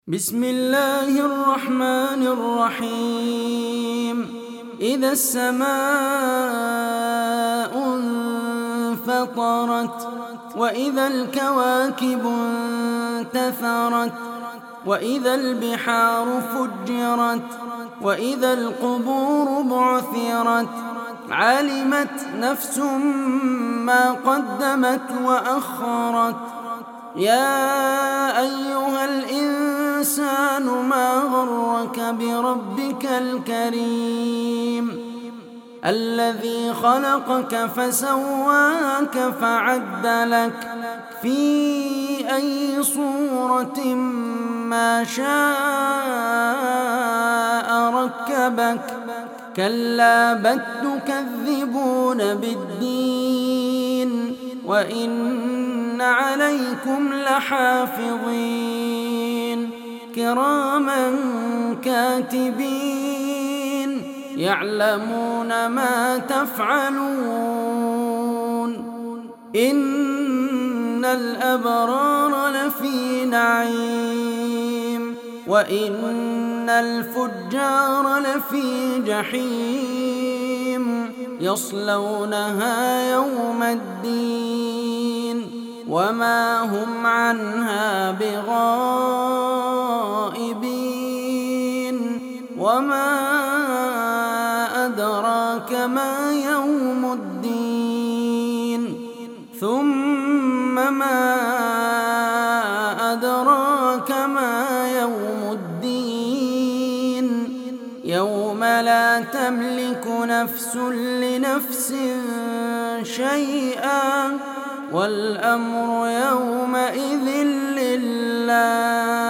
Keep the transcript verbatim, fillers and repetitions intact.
بسم الله الرحمن الرحيم. إذا السماء انفطرت وإذا الكواكب انتثرت وإذا البحار فجرت وإذا القبور بعثرت علمت نفس ما قدمت وأخرت. يا أيها الإنسان ما غرك بربك الكريم الذي خلقك فسواك فعدلك في أي صورة ما شاء ركبك. كلا بل تكذبون بالدين وإن عليكم لحافظين كراما كاتبين يعلمون ما تفعلون. إن الأبرار لفي نعيم وإن الفجار لفي جحيم يصلونها يوم الدين وما هم عنها بغائبين. وما أدراك ما يوم الدين ثم ما أدراك ما يوم الدين يوم لا تملك نفس لنفس شيئا والأمر يومئذ لله.